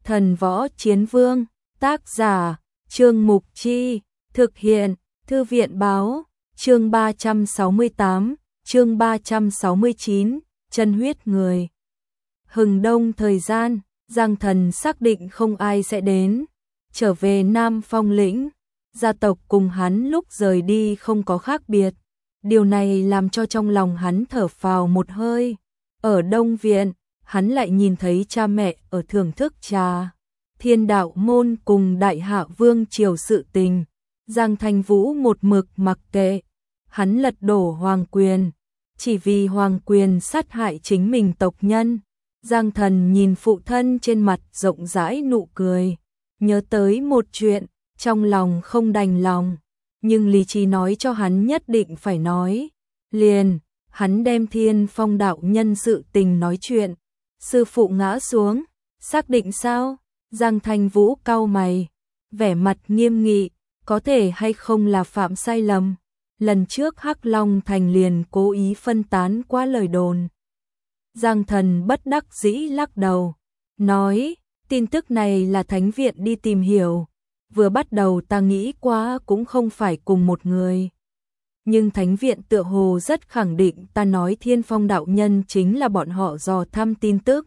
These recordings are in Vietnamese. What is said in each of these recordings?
Thần Võ Chiến Vương, tác giả, Trương Mục Chi, thực hiện, Thư viện Báo, chương 368, chương 369, chân huyết người. Hừng đông thời gian, Giang Thần xác định không ai sẽ đến, trở về Nam Phong lĩnh, gia tộc cùng hắn lúc rời đi không có khác biệt. Điều này làm cho trong lòng hắn thở phào một hơi. Ở Đông Viện, hắn lại nhìn thấy cha mẹ ở thưởng thức trà. Thiên Đạo Môn cùng Đại Hạ Vương triều sự tình, Giang Thành Vũ một mực mặc kệ. Hắn lật đổ hoàng quyền, chỉ vì hoàng quyền sát hại chính mình tộc nhân. Giang Thần nhìn phụ thân trên mặt rộng rãi nụ cười, nhớ tới một chuyện, trong lòng không đành lòng, nhưng lý trí nói cho hắn nhất định phải nói. Liền, hắn đem Thiên Phong đạo nhân sự tình nói chuyện. Sư phụ ngã xuống, xác định sao? Giang Thành Vũ cau mày, vẻ mặt nghiêm nghị, có thể hay không là phạm sai lầm. Lần trước Hắc Long Thành liền cố ý phân tán quá lời đồn. Giang Thần bất đắc dĩ lắc đầu, nói, tin tức này là Thánh Viện đi tìm hiểu. Vừa bắt đầu ta nghĩ quá cũng không phải cùng một người. Nhưng Thánh Viện tựa hồ rất khẳng định ta nói Thiên Phong đạo nhân chính là bọn họ dò thăm tin tức.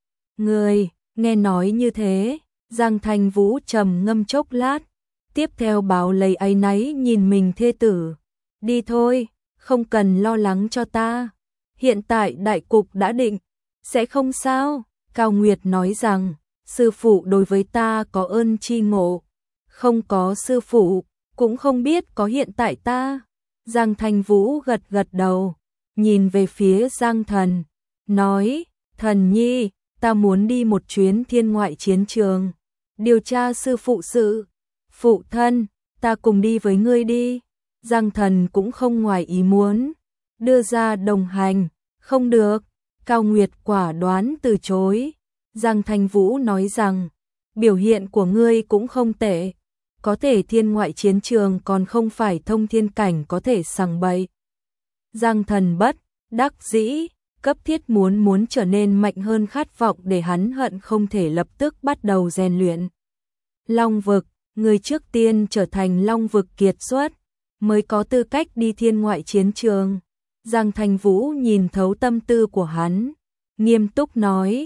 Người, nghe nói như thế, Giang Thành Vũ trầm ngâm chốc lát, tiếp theo báo lấy áy náy nhìn mình thê tử. Đi thôi, không cần lo lắng cho ta. Hiện tại đại cục đã định, sẽ không sao. Cao Nguyệt nói rằng, sư phụ đối với ta có ơn tri ngộ. Không có sư phụ, cũng không biết có hiện tại ta. Giang Thành Vũ gật gật đầu, nhìn về phía Giang Thần, nói, Thần nhi, ta muốn đi một chuyến thiên ngoại chiến trường, điều tra sư phụ sự. Phụ thân, ta cùng đi với ngươi đi. Giang Thần cũng không ngoài ý muốn, đưa ra đồng hành, không được. Cao Nguyệt quả đoán từ chối. Giang Thành Vũ nói rằng, biểu hiện của ngươi cũng không tệ, có thể thiên ngoại chiến trường còn không phải thông thiên cảnh có thể sằng bậy. Giang Thần bất đắc dĩ, cấp thiết muốn trở nên mạnh hơn khát vọng để hắn hận không thể lập tức bắt đầu rèn luyện. Long vực, người trước tiên trở thành Long vực kiệt xuất, mới có tư cách đi thiên ngoại chiến trường. Giang Thành Vũ nhìn thấu tâm tư của hắn, nghiêm túc nói,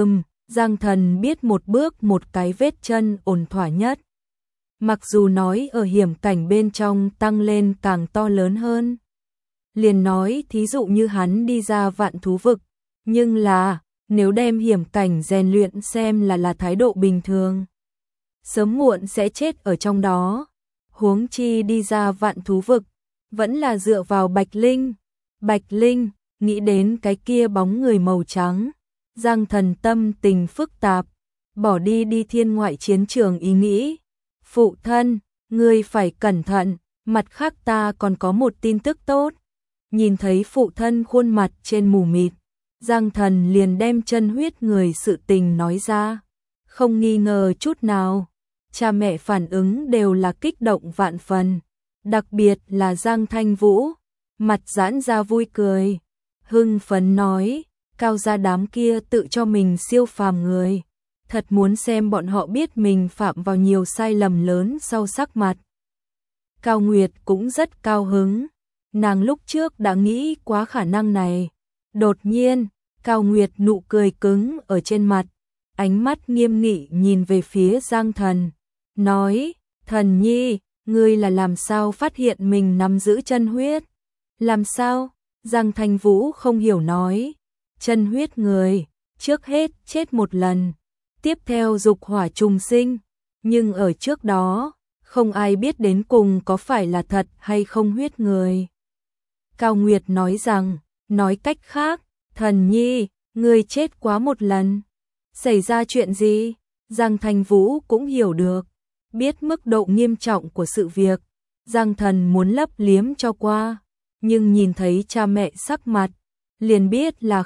Giang Thần biết một bước một cái vết chân ổn thỏa nhất. Mặc dù nói ở hiểm cảnh bên trong tăng lên càng to lớn hơn. Liền nói thí dụ như hắn đi ra vạn thú vực, nhưng là, nếu đem hiểm cảnh rèn luyện xem là thái độ bình thường, sớm muộn sẽ chết ở trong đó. Huống chi đi ra vạn thú vực, vẫn là dựa vào Bạch Linh. Bạch Linh, nghĩ đến cái kia bóng người màu trắng. Giang Thần tâm tình phức tạp, bỏ đi thiên ngoại chiến trường ý nghĩ. Phụ thân, ngươi phải cẩn thận, mặt khác ta còn có một tin tức tốt. Nhìn thấy phụ thân khuôn mặt trên mù mịt, Giang Thần liền đem chân huyết người sự tình nói ra. Không nghi ngờ chút nào, cha mẹ phản ứng đều là kích động vạn phần. Đặc biệt là Giang Thành Vũ, mặt giãn ra vui cười, hưng phấn nói, Cao gia đám kia tự cho mình siêu phàm người. Thật muốn xem bọn họ biết mình phạm vào nhiều sai lầm lớn sau sắc mặt. Cao Nguyệt cũng rất cao hứng, nàng lúc trước đã nghĩ quá khả năng này. Đột nhiên, Cao Nguyệt nụ cười cứng ở trên mặt, ánh mắt nghiêm nghị nhìn về phía Giang Thần, nói, Thần nhi, ngươi là làm sao phát hiện mình nắm giữ chân huyết? Làm sao? Giang Thành Vũ không hiểu nói, chân huyết người, trước hết chết một lần, tiếp theo dục hỏa trùng sinh, nhưng ở trước đó, không ai biết đến cùng có phải là thật hay không huyết người. Cao Nguyệt nói rằng, nói cách khác, Thần nhi, ngươi chết quá một lần. Xảy ra chuyện gì? Giang Thành Vũ cũng hiểu được, biết mức độ nghiêm trọng của sự việc. Giang Thần muốn lấp liếm cho qua, nhưng nhìn thấy cha mẹ sắc mặt, liền biết là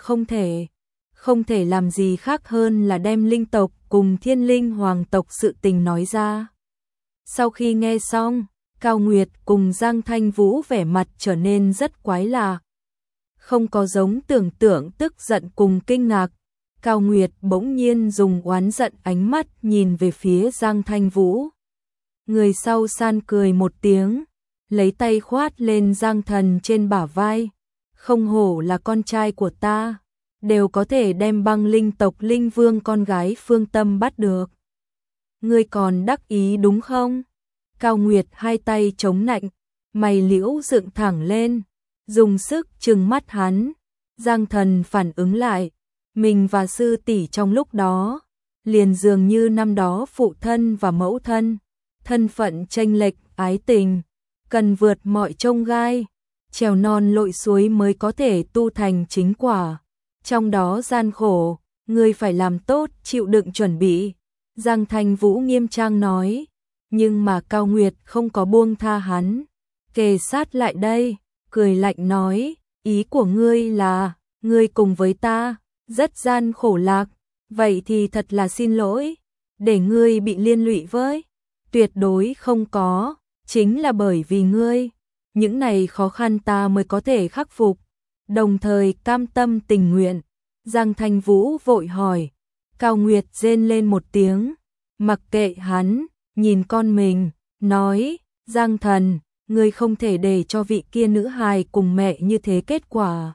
không thể làm gì khác hơn là đem linh tộc cùng thiên linh hoàng tộc sự tình nói ra. Sau khi nghe xong, Cao Nguyệt cùng Giang Thành Vũ vẻ mặt trở nên rất quái lạ. Không có giống tưởng tượng tức giận cùng kinh ngạc, Cao Nguyệt bỗng nhiên dùng oán giận ánh mắt nhìn về phía Giang Thanh Vũ. Người sau san cười một tiếng, lấy tay khoát lên Giang Thần trên bả vai. Không hổ là con trai của ta, đều có thể đem băng linh tộc linh vương con gái Phương Tâm bắt được. Ngươi còn đắc ý đúng không? Cao Nguyệt hai tay chống nạnh, mày liễu dựng thẳng lên, dùng sức trừng mắt hắn. Giang Thần phản ứng lại, mình và sư tỷ trong lúc đó, liền dường như năm đó phụ thân và mẫu thân, thân phận chênh lệch, ái tình, cần vượt mọi chông gai, trèo non lội suối mới có thể tu thành chính quả. Trong đó gian khổ, ngươi phải làm tốt, chịu đựng chuẩn bị. Giang Thanh Vũ nghiêm trang nói, nhưng mà Cao Nguyệt không có buông tha hắn, kề sát lại đây, cười lạnh nói, ý của ngươi là, ngươi cùng với ta, rất gian khổ lạc, vậy thì thật là xin lỗi, để ngươi bị liên lụy với, tuyệt đối không có, chính là bởi vì ngươi, những này khó khăn ta mới có thể khắc phục, đồng thời cam tâm tình nguyện. Giang Thanh Vũ vội hỏi, Cao Nguyệt rên lên một tiếng, mặc kệ hắn, nhìn con mình, nói, Giang Thần, ngươi không thể để cho vị kia nữ hài cùng mẹ như thế kết quả.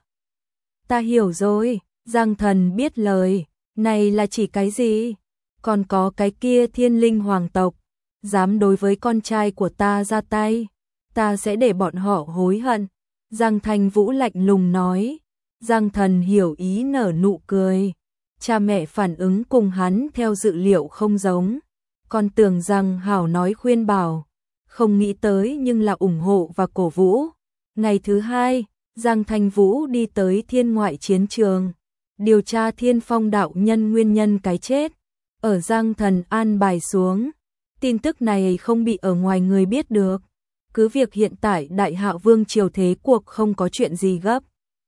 Ta hiểu rồi, Giang Thần biết lời, này là chỉ cái gì? Còn có cái kia thiên linh hoàng tộc, dám đối với con trai của ta ra tay, ta sẽ để bọn họ hối hận. Giang Thanh Vũ lạnh lùng nói. Giang Thần hiểu ý nở nụ cười. Cha mẹ phản ứng cùng hắn theo dự liệu không giống. Còn tưởng rằng hảo nói khuyên bảo, không nghĩ tới nhưng là ủng hộ và cổ vũ. Ngày thứ hai, Giang Thanh Vũ đi tới thiên ngoại chiến trường, điều tra Thiên Phong đạo nhân nguyên nhân cái chết. Ở Giang Thần an bài xuống, tin tức này không bị ở ngoài người biết được. Cứ việc hiện tại Đại Hạ Vương triều thế cuộc không có chuyện gì gấp,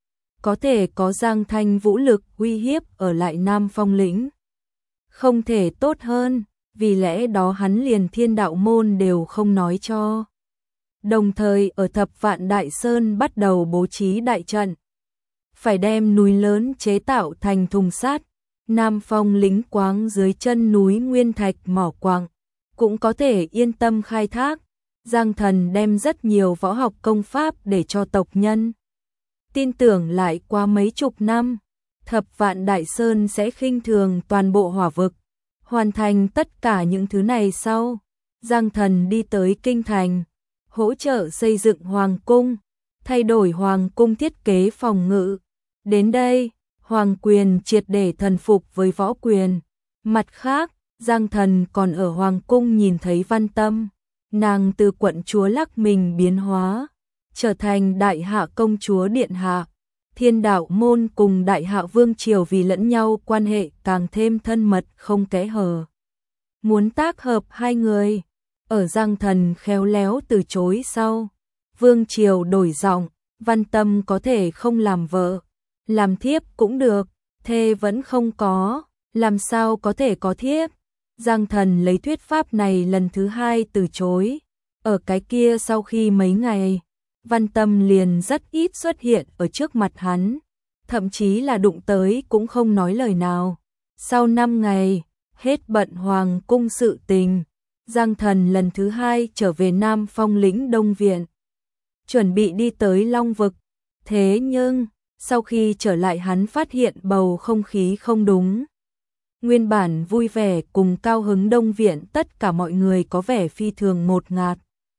có thể có Giang Thanh Vũ lực uy hiếp ở lại Nam Phong lĩnh. Không thể tốt hơn, vì lẽ đó hắn liền Thiên Đạo môn đều không nói cho. Đồng thời ở Thập Vạn Đại Sơn bắt đầu bố trí đại trận. Phải đem núi lớn chế tạo thành thùng sắt, Nam Phong lĩnh quáng dưới chân núi nguyên thạch mỏ quặng, cũng có thể yên tâm khai thác. Giang Thần đem rất nhiều võ học công pháp để cho tộc nhân. Tin tưởng lại qua mấy chục năm, Thập Vạn Đại Sơn sẽ khinh thường toàn bộ hỏa vực. Hoàn thành tất cả những thứ này sau, Giang Thần đi tới Kinh Thành, hỗ trợ xây dựng Hoàng Cung, thay đổi Hoàng Cung thiết kế phòng ngự. Đến đây, Hoàng quyền triệt để thần phục với võ quyền. Mặt khác, Giang Thần còn ở Hoàng Cung nhìn thấy Văn Tâm. Nàng từ quận chúa lắc mình biến hóa, trở thành Đại Hạ công chúa điện hạ. Thiên Đạo môn cùng Đại Hạ Vương triều vì lẫn nhau quan hệ càng thêm thân mật không kẽ hở. Muốn tác hợp hai người, ở Giang Thần khéo léo từ chối sau. Vương triều đổi giọng, Văn Tâm có thể không làm vợ, làm thiếp cũng được, thê vẫn không có, làm sao có thể có thiếp. Giang Thần lấy thuyết pháp này lần thứ hai từ chối. Ở cái kia sau khi mấy ngày, Văn Tâm liền rất ít xuất hiện ở trước mặt hắn, thậm chí là đụng tới cũng không nói lời nào. Sau 5 ngày, hết bận Hoàng cung sự tình, Giang Thần lần thứ hai trở về Nam Phong lĩnh Đông Viện, chuẩn bị đi tới Long Vực. Thế nhưng, sau khi trở lại hắn phát hiện bầu không khí không đúng. Nguyên bản vui vẻ cùng cao hứng Đông Viện tất cả mọi người có vẻ phi thường ngột ngạt.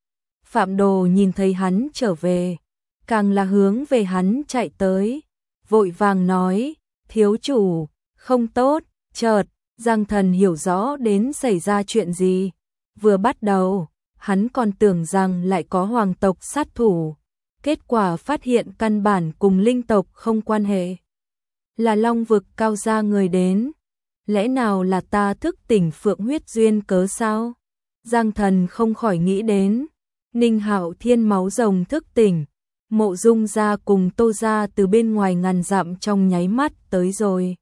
Phạm Đồ nhìn thấy hắn trở về, càng là hướng về hắn chạy tới, vội vàng nói, thiếu chủ, không tốt. Chợt, Giang Thần hiểu rõ đến xảy ra chuyện gì. Vừa bắt đầu, hắn còn tưởng rằng lại có hoàng tộc sát thủ, kết quả phát hiện căn bản cùng linh tộc không quan hệ. Là Long Vực cao gia người đến. Lẽ nào là ta thức tỉnh phượng huyết duyên cớ sao? Giang Thần không khỏi nghĩ đến. Ninh Hạo Thiên máu rồng thức tỉnh, Mộ Dung gia cùng Tô gia từ bên ngoài ngàn dặm trong nháy mắt tới rồi.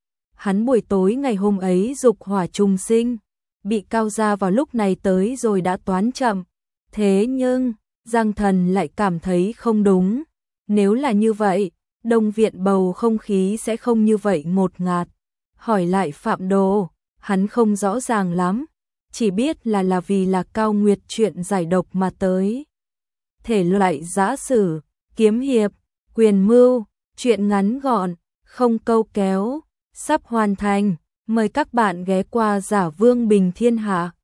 Hắn buổi tối ngày hôm ấy dục hỏa trùng sinh, bị cao gia vào lúc này tới rồi đã toán chậm. Thế nhưng, Giang Thần lại cảm thấy không đúng. Nếu là như vậy, Đông Viện bầu không khí sẽ không như vậy ngột ngạt. hỏi lại Phạm Đồ, hắn không rõ ràng lắm, chỉ biết là vì là Cao Nguyệt chuyện giải độc mà tới. Thể loại giã sử, kiếm hiệp, quyền mưu, chuyện ngắn gọn, không câu kéo, sắp hoàn thành, mời các bạn ghé qua Giả Vương Bình Thiên Hạ.